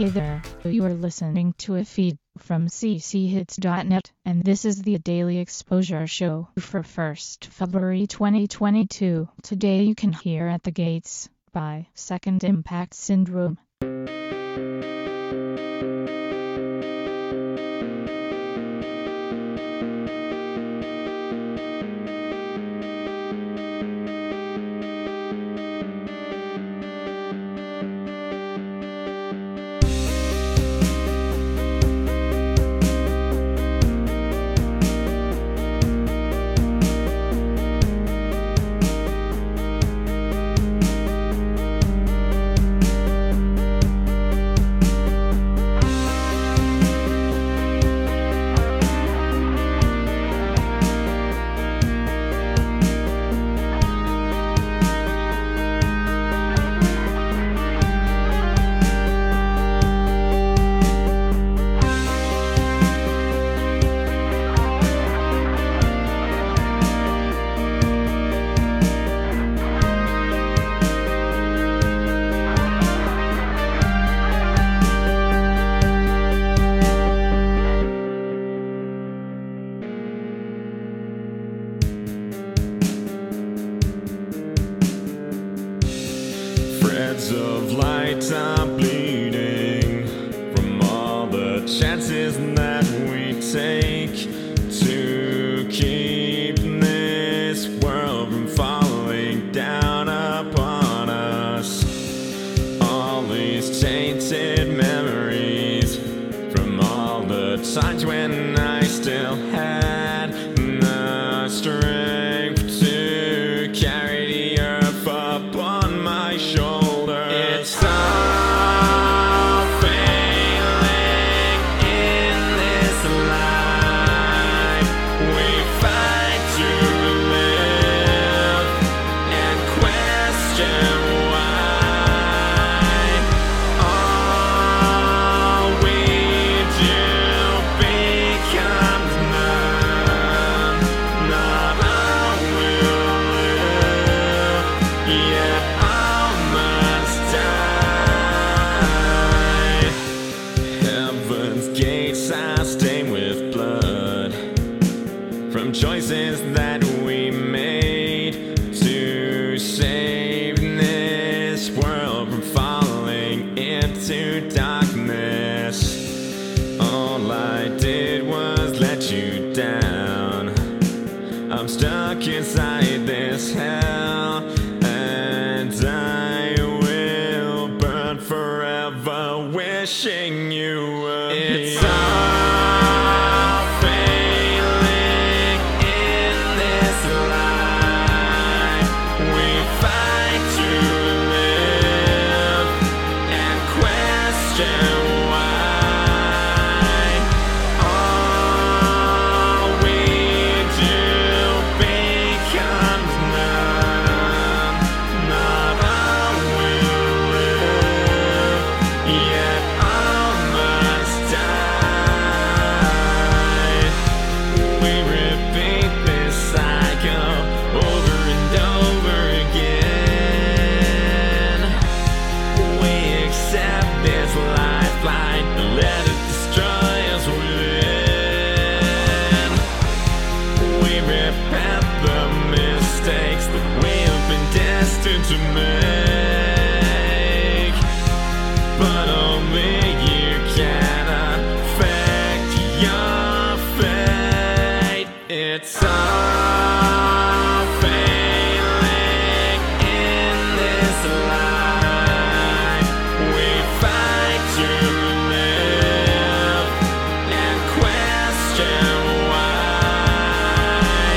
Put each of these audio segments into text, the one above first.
Hey there, you are listening to a feed from cchits.net, and this is the Daily Exposure Show for 1st February 2022. Today you can hear At the Gates by Second Impact Syndrome. Threads of light are bleeding from all the chances that we take to keep this world from falling down upon us. All these tainted memories from all the times when I still had the strength to carry the earth up on my shoulders. It's all failing in this life. We fight to live and question why all we do becomes none. Not all will live, yet all must die. Heaven's gates are stained with blood from choices that we made to save this world from falling into darkness. All I did was let you down. I'm stuck inside this hell, and I will burn forever wishing you were here. It's all failing in this life. We fight to live and question why all we do becomes none. Not all will live, yet all must die. We repeat this cycle over and over again. We accept this lifeline and let it destroy us within. We repent the mistakes that we have been destined to make, but only you can affect your fate. It's all failing in this life. We fight to live and question why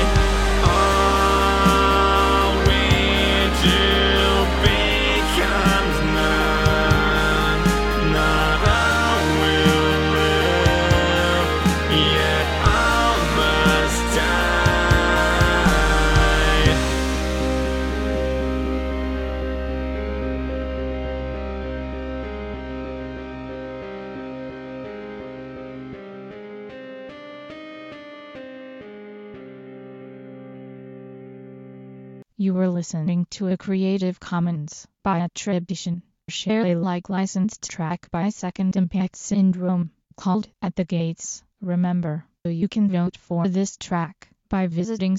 all we do becomes none. Not all will live, yet all must die. You were listening to a Creative Commons by attribution Share Alike licensed track by Second Impact Syndrome, called At the Gates. Remember, you can vote for this track by visiting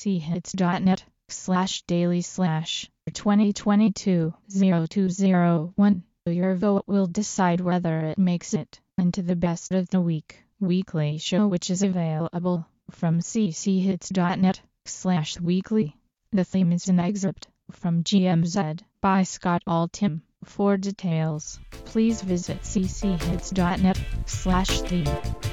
cchits.net/daily/2022-0201. Your vote will decide whether it makes it into the Best of the Week weekly show, which is available from cchits.net/weekly. The theme is an excerpt from GMZ by Scott Altham. For details, please visit cchits.net/theme.